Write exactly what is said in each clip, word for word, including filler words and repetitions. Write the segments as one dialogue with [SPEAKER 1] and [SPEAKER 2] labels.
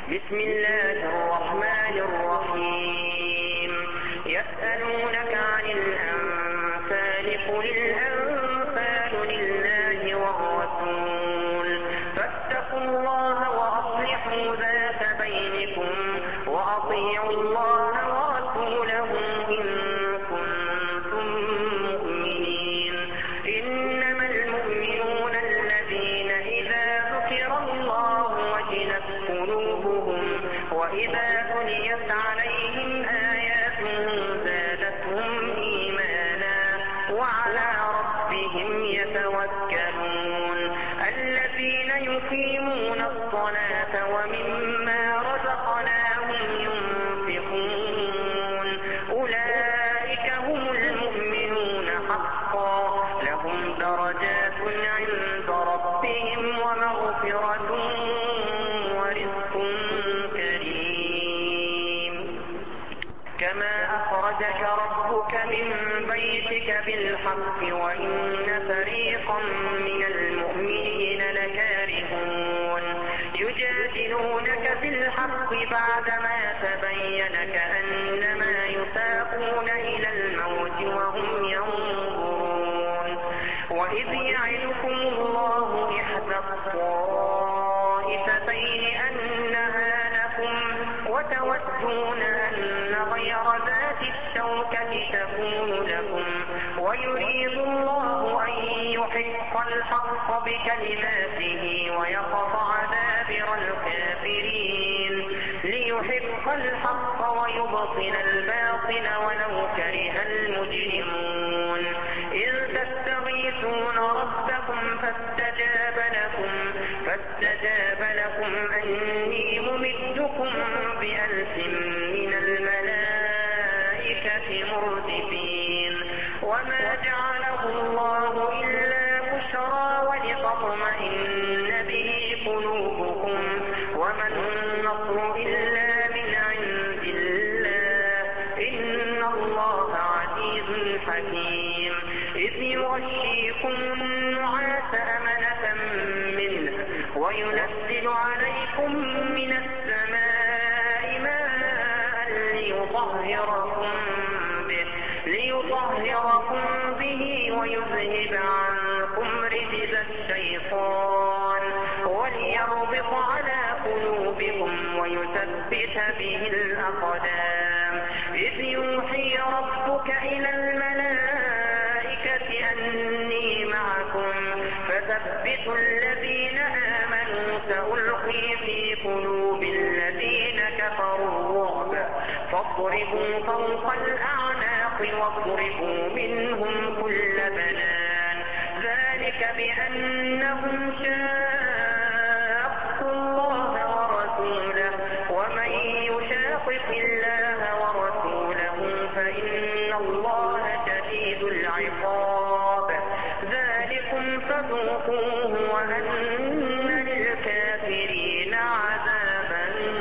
[SPEAKER 1] بسم الله الرحمن الرحيم يسألونك عن الأنفال قل الأنفال لله والرسول فاتقوا الله وأصلحوا ذات بينكم وأطيعوا الله ورسوله إن كنتم مؤمنين إنما المؤمنون الذين إذا ذكر الله وجلت قلوبهم وإذا تليت عليهم آياته زادتهم إيمانا وعلى ربهم يتوكلون الذين يقيمون الصلاة ومما رزقناهم ينفقون أولئك هم المؤمنون حقا لهم درجات عند ربهم ومغفرة ورزق كريم كما أخرجك ربك من بيتك بالحق وإن فريقا من المؤمنين لكارهون يجادلونك في الحق بعدما تبين كأنما يساقون إلى الموت وهم ينظرون وإذ يعدكم الله إحدى الطائفتين أنها لكم وتودون أن غير ذات الشوكة تكون لكم ويريد الله أن يحق الحق بكلماته ويقطع دابر الكافرين ليحق الحق ويبطل الباطل ولو كره المجرمون إذ تستغيثون ربكم فاستجاب لكم فاستجاب لكم أني ممدكم بألف من الملائكة مردفين وما جعله الله إلا بشرى ولتطمئن به قلوبكم وما النصر إلا من عند الله إن الله عزيز حكيم إذ يغشيكم النعاس أمنة منه وينزل عليكم من السماء ماء ليطهركم به ليطهركم به ويذهب عنكم رجز الشيطان وليربط على قلوبكم ويثبت به الأقدام إذ يوحي ربك إلى الملائكة أني معكم فثبتوا الذين آمنوا سألقي في قلوب الذين كفروا الرعب فاضربوا فوق الأعناق واضربوا منهم كل بنان ذلك بأنهم شاقوا الله ورسوله ومن يشاقق الله ورسوله فإن الله شديد العقاب ذلكم فذوقوه وأن للكافرين عذاب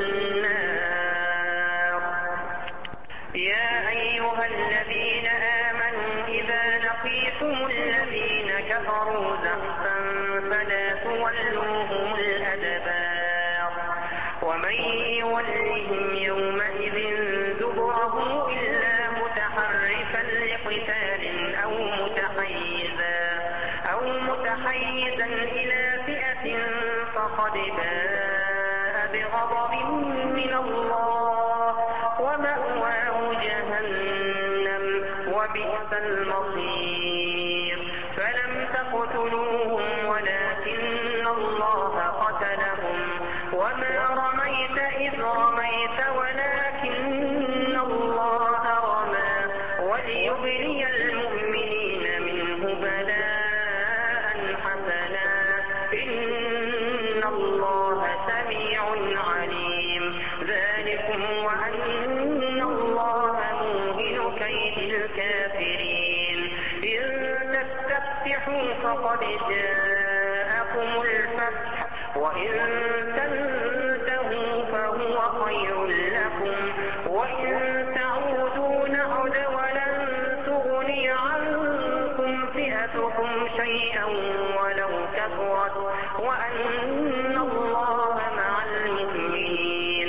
[SPEAKER 1] النار يا أيها الذين آمنوا إذا لقيتم الذين كفروا زحفا فلا تولوهم الأدبار ومن يولهم يومئذ دبره إلا متحرفا لقتال أو متحيزا أو متحيزا إلى فئة فقد باء بغضب من الله ومأواه جهنم وبئس المصير فلم تقتلوهم ولكن الله قتلهم وما رميت إذ رميت ولكن الله رمى وليبلي المؤمنين منه بلاء حسنا إن الله سميع عليم ذلكم وأن الله موهن كيد الكافرين إن تستفتحوا فقد جاءكم الفتح وإن تنتهوا فهو خير لكم وإن تعودوا نعد ولن تغني عنكم فئتكم شيئا ولو كثرت وأن الله مع المؤمنين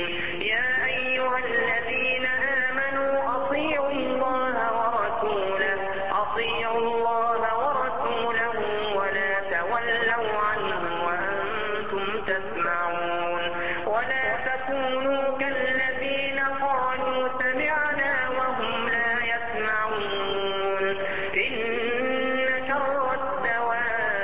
[SPEAKER 1] عنه وأنتم تسمعون ولا تكونوا كالذين قالوا سمعنا وهم لا يسمعون إن شر الدواب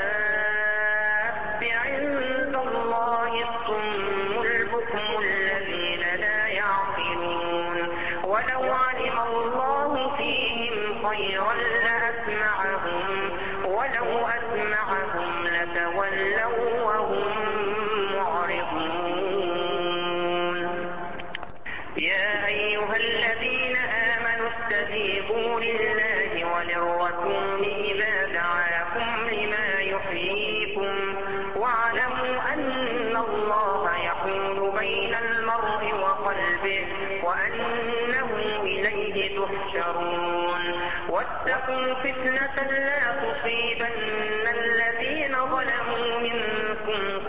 [SPEAKER 1] عند الله الصم البكم الذين لا يعقلون ولو علم الله فيهم خيرا لأسمعهم ولو أسمعهم لتولوا وهم معرضون. يا أيها الذين آمنوا استجيبوا لله وللرسول إذا دعاكم لما يحييكم واعلموا أن الله يحول بين المرء وقلبه وأنه إليه تحشرون. واتقوا فتنة لا تصيبن الذين ظلموا منكم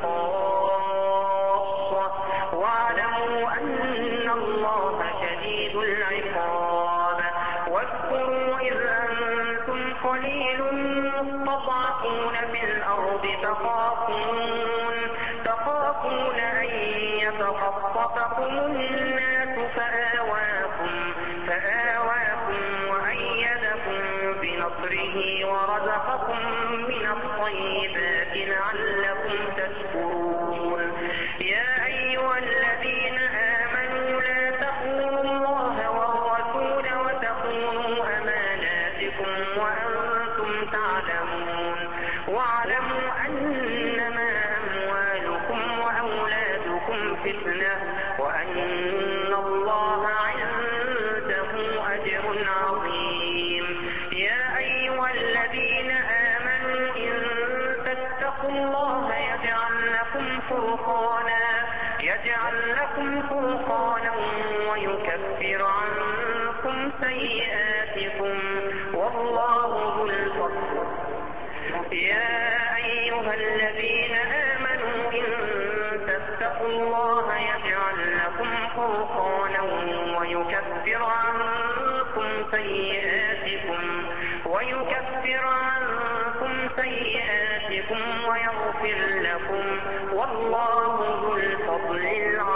[SPEAKER 1] خاصة واعلموا أن الله شديد العقاب. واذكروا إذ أنتم قليل مستضعفون في الأرض تخافون تخافون أن يتخطفكم الناس فآواكم فآواكم وأيدكم بنصره ورزقكم من الطيبات لعلكم تشكرون. يا أيها الذين آمنوا لا تخونوا الله والرسول وتخونوا أماناتكم وأنتم تعلمون واعلموا أنما أموالكم وأولادكم فتنة وأن الله عنده أجر عظيم. يا أيها الذين آمنوا إن تتقوا الله يجعل لكم فرقانا يجعل لكم فرقانا ويكفر عنكم سيئاتكم والله ذو الفضل. يا أيها الذين آمنوا إن تتقوا الله يجعل لكم فرقانا ويكفر عنكم سيئاتكم ويكفر عنكم سيئاتكم ويغفر لكم والله ذو الفضل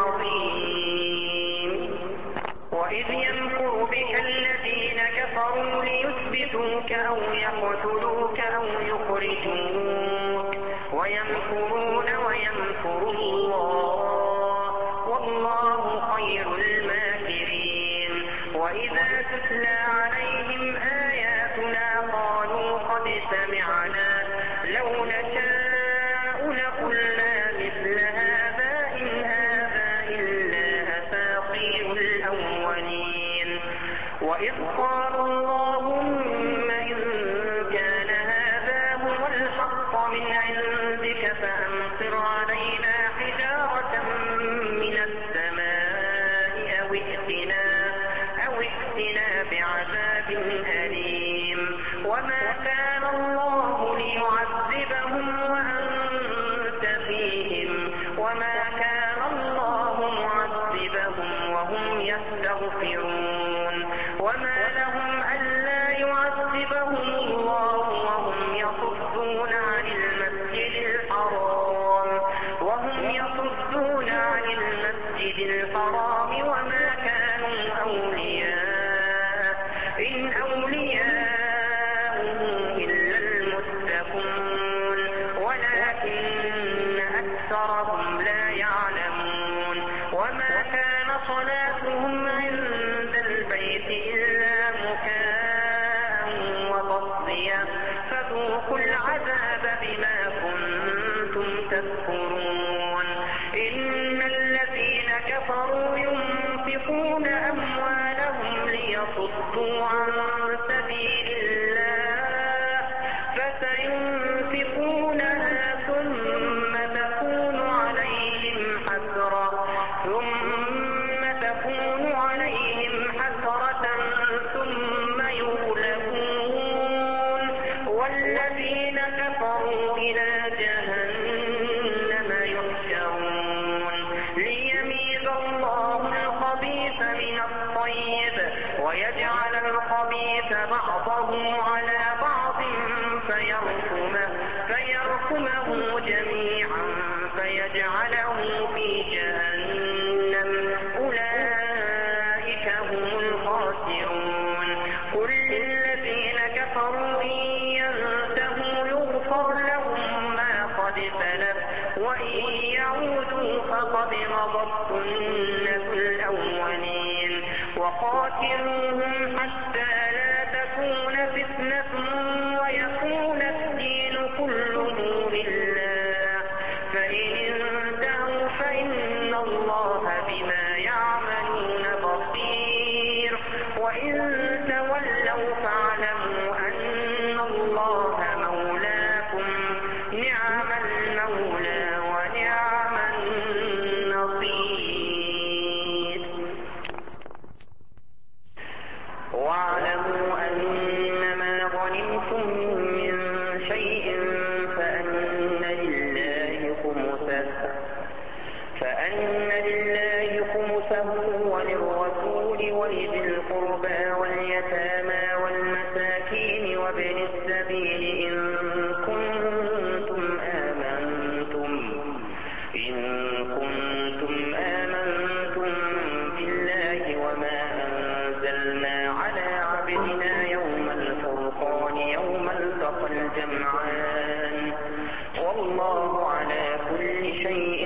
[SPEAKER 1] العظيم. وإذ يمكر بك الذين كفروا ليثبتوك أو يقتلوك أو يخرجوك ويمكرون ويمكر الله والله خير الماكرين. وإذا تتلى عليهم آياتنا قالوا قد سمعنا لو نشاء لقلنا مثل هذا إن هذا إلا أساطير الأولين. وإذ قالوا اللهم إن كان هذا هو الحق من عندك فأمطر علينا حجارة من السماء أو ائتنا أو ائتنا بعذاب أليم. وما كان الله ليعذبهم وأنت فيهم وما كان الله معذبهم وهم يستغفرون. وما لهم ألا يعذبهم الله وهم يصدون عن المسجد الحرام وهم يصدون عن المسجد الحرام وما كانوا أولياء إن أولياؤه إلا المتقون ولكن أكثرهم لا يعلمون. وما كان صلاتهم عند البيت إلا مكاء وتصديا فذوقوا العذاب بما كنتم تكفرون. إن الذين كفروا ينفقون أموالهم ليصدوا عن سبيل الله فسينفقونها ثم تكون عليهم حسرة ثم تكون عليهم حسرة ثم يغلبون والذين كفروا إلى جهنم يحشرون. ليميز الله الخبيث من الطيب ويجعل الخبيث بعضه على بعض فيركمه فيركمه يحشرونه جميعا فيجعله في جهنم أولئك هم الخاسرون قل للذين كفروا إن ينتهوا يغفر لهم ما قد سلف وإن يعودوا فقد مضت سنة الأولين وقاتلوهم حتى لا تكون فتنة ويكون الدين كله لله فإن انتهوا فإن الله بما يعملون بصير وإن تولوا فاعلموا أن الله مولاكم نعم المولى ونعم النصير واعلموا أنما غنمتم من شيء فأن لله خمسه فأن لله خمسه وللرسول ولذي القربى واليتامى والمساكين وابن السبيل إن كنتم آمنتم إن كنتم آمنتم بالله وما أنزلنا على عبدنا يوم الفرقان يوم التقى الجمعان والله على كل شيء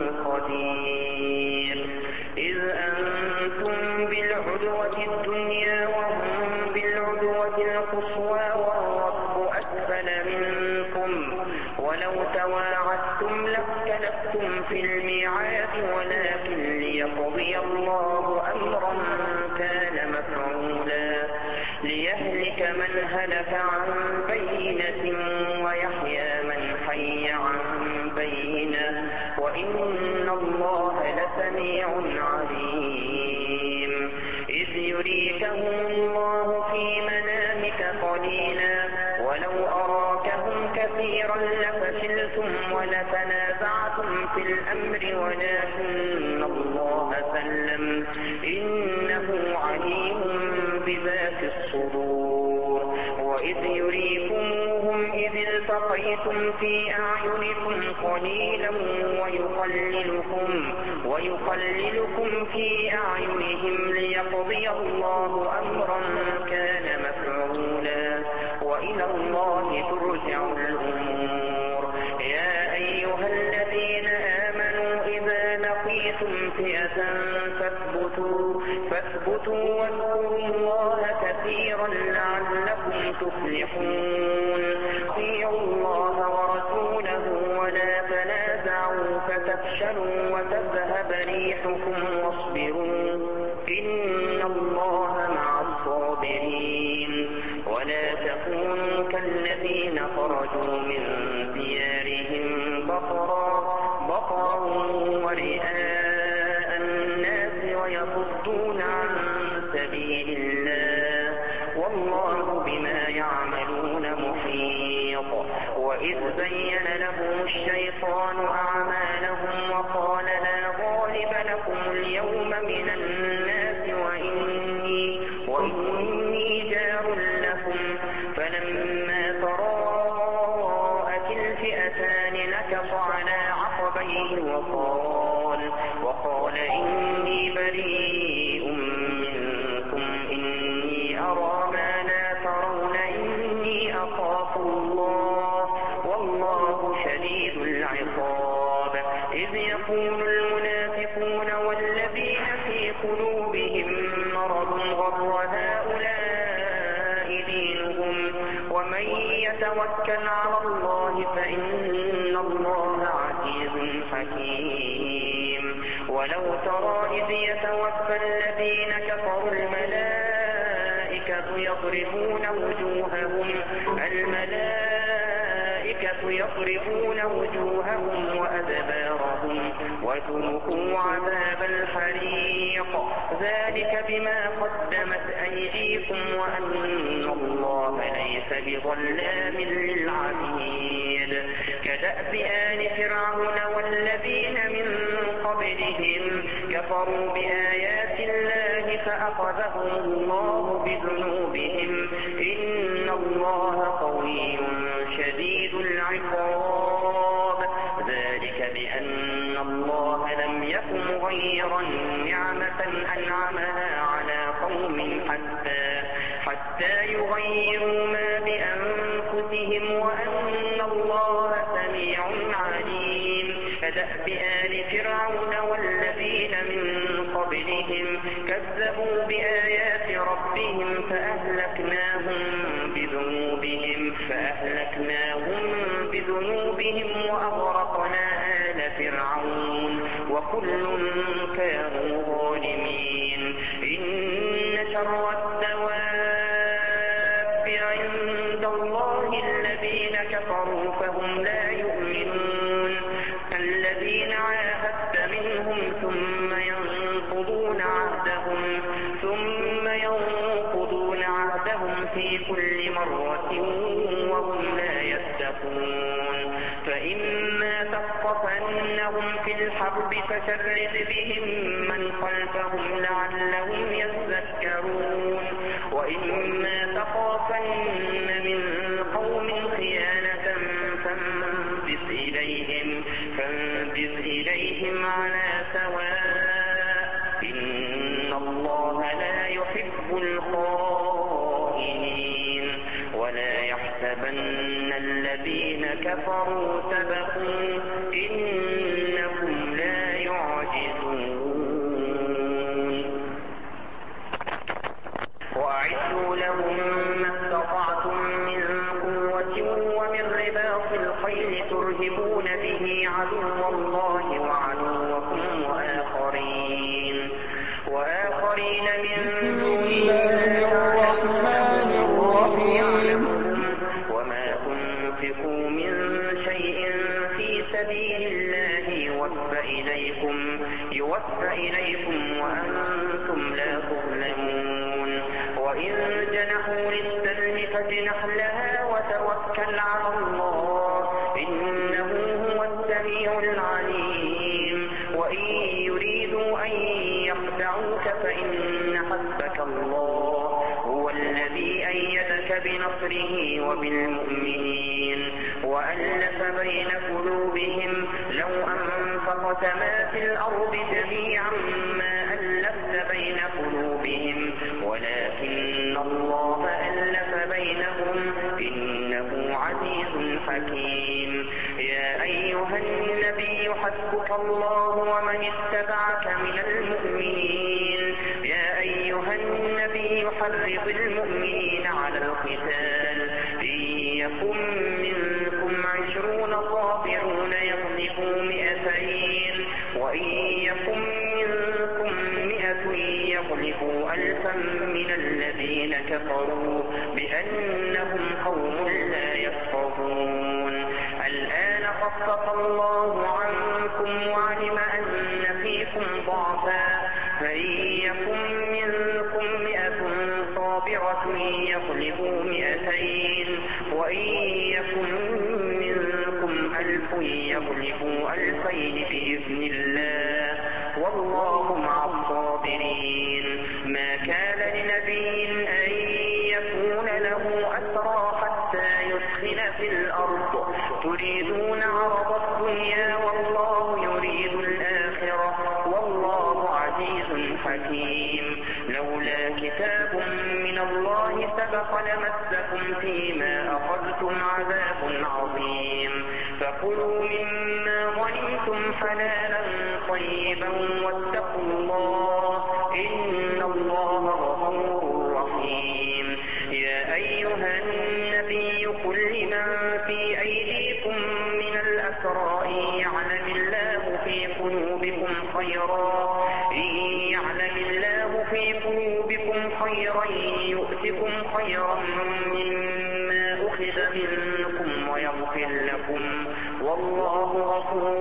[SPEAKER 1] قدير إذ أنتم بالعدوة الدنيا وهم بالعدوة القصوى والرب أسفل منكم ولو تواعدتم لاختلفتم في الميعاد ولكن ليقضي الله أمرا كان مفعولا ليهلك من هلك عن بينة ويحيى من حي عن بينة وإن الله لسميع عليم إذ يريكهم الله في منامك قليلا ولو أراكهم كثيرا لفشلتم ولتنازعتم في الأمر ولكن الله سلم إنه عليم بذات الصدور وإذ يريكموهم إذ التقيتم في أعينكم قليلا ويقللكم ويقللكم في أعينهم ليقضي الله أمرا كان مفعولا وإلى الله ترجع الأمور يا أيها الذين آمنوا إذا لقيتم فئة فاثبتوا فاثبتوا واذكروا الله كثيرا لعلكم تفلحون اطيعوا الله ورسوله ولا تنازعوا فتفشلوا وتذهب ريحكم واصبروا إن الله مع الصابرين ولا تكونوا كالذين خرجوا من ديارهم بطرا بطرا ورئاء الناس ويصدون عن سبيل الله والله بما يعملون محيط وإذ زين لهم الشيطان أعمالهم وقال لا غالب لكم اليوم من الناس وإني, وإني جار لكم فلما تراءت الفئتان نكص على عقبيه وقال, وقال إني بريء منكم إني أرى ما لا ترون إني أخاف الله والله شديد العقاب إذ يقول المنافقون والذين في قلوبهم مرض غر هؤلاء دينهم ومن يتوكل على الله فإن الله عزيز حكيم ولو ترى إذ يتوفى الذين كفروا الملائكة يضربون وجوههم الملائكة يضربون وجوههم وأدبارهم وذوقوا عذاب الحريق ذلك بما قدمت أيديكم وأن الله ليس بظلام للعبيد كدأب آل فرعون والذين من قبلهم كفروا بآيات الله فأخذهم الله بذنوبهم إن الله قوي شديد العقاب بأن الله لم يكن مغيرا نعمة أنعمها على قوم حتى حتى يغيروا ما بأنفسهم وأن الله سميع عليم. كدأب آل فرعون والذين من قبلهم كذبوا بآيات ربهم فأهلكناهم بذنوبهم فأهلكناهم بذنوبهم وأغرقنا آل فرعون وكل كانوا ظالمين. إن شر الدواب عند الله الذين كفروا فهم لا يؤمنون. الذين عاهدت منهم ثم ينقضون عهدهم ثم ينقضون عهدهم في كل مرة وهم لا يتقون. فإما تثقفنهم في الحرب فشرد بهم من خلفهم لعلهم يذكرون. وإما تخافن من قوم خيانة فانبذ إليهم فانبذ إليهم على سواء إن الله لا يحب الخائنين. ولا يحسبن الذين كفروا سبقوا إنهم لا يعجزون. وأعدوا لهم ما استطعتم من قوة ومن رباط الخيل ترهبون به عدو الله وعدوكم وآخرين وآخرين من دونه الرحمن الرحيم. وما تنفقوا من شيء في سبيل الله يوفى إليكم يوفى إليكم وأنتم لا تظلمون. وإن جنحوا للسلم فاجنح لها وتوكل على الله إنه هو السميع العليم. وإن يريدوا أن يخدعوك فإن حسبك الله هو الذي أيدك بنصره وبالمؤمنين وألف بين قلوبهم لو أنفقت ما في الأرض جميعا ما ألفت بين قلوبهم ولكن الله ألف بينهم إنه عزيز حكيم. يا أيها النبي حسبك الله ومن اتبعك من المؤمنين. يا أيها النبي حرض المؤمنين على القتال إن يكن منكم عشرون صابرون يغلبوا مئتين وإن يكن منكم مئة يغلبوا ألفا من الذين كفروا بأنهم قوم لا يفقهون. الآن خفف الله عنكم وعلم أن فيكم ضعفا فإن يكن منكم مئة صابرة يغلبوا مئتين وإن يكن منكم ألف يغلبوا ألفين بإذن الله والله مع الصابرين. ما كان لنبي أن يكون له أسرى حتى يسخن في الأرض تريدون عرض الدنيا والله يريد الآخرة والله عزيز حكيم. لولا كتاب من الله سبق لمسكم فيما أخذتم عذاب عظيم. فكلوا مما غنمتم حلالا طيبا واتقوا الله إن الله غفور رحيم. يا أيها النبي قل لمن في أيديكم من الأسرى يعلم الله في قلوبكم خيرا إن يعلم الله في قلوبكم خيرا يؤتكم خيرا مما أخذ منكم ويغفر لكم والله غفور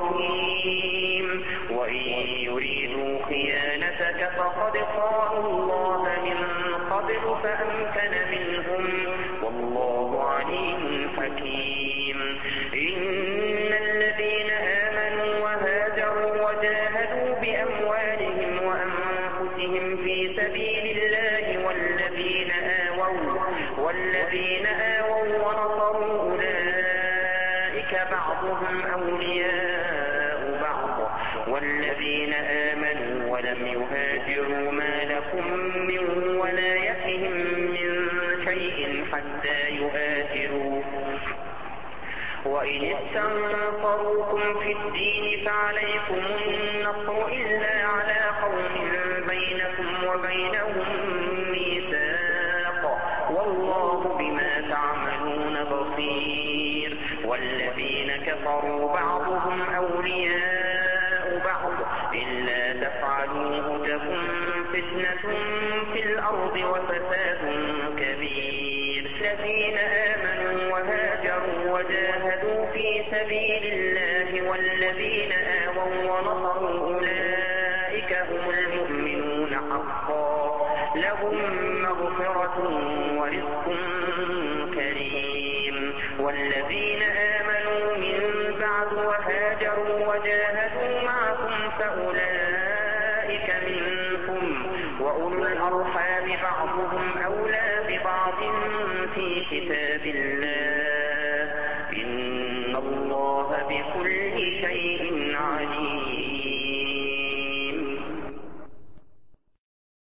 [SPEAKER 1] رحيم. وإن يريدوا خيانتك فقد خانوا الله من قبل فأمكن منهم والله عليم حكيم. إن الذين آمنوا وهاجروا وجاهدوا بأموالهم وأنفسهم في سبيل الله والذين آووا والذين آووا ونصروا أولئك بعضهم أولياء والذين آمنوا ولم يهاجروا ما لكم من ولايتهم من شيء حتى يهاجروا وإن استنصروكم في الدين فعليكم النصر إلا على قوم بينكم وبينهم ميثاق والله بما تعملون بصير. والذين كفروا بعضهم أولياء بعض إلا تفعلوه تكن فتنة في الأرض وفساد كبير. الذين آمنوا وهاجروا وجاهدوا في سبيل الله والذين آووا ونصروا أولئك هم المؤمنون حقا لهم مغفرة ورزق كريم. والذين آمنوا من بعد وهاجروا وجاهدوا معكم فأولئك منكم وأولو الأرحام بعضهم أولى ببعض في كتاب الله إن الله بكل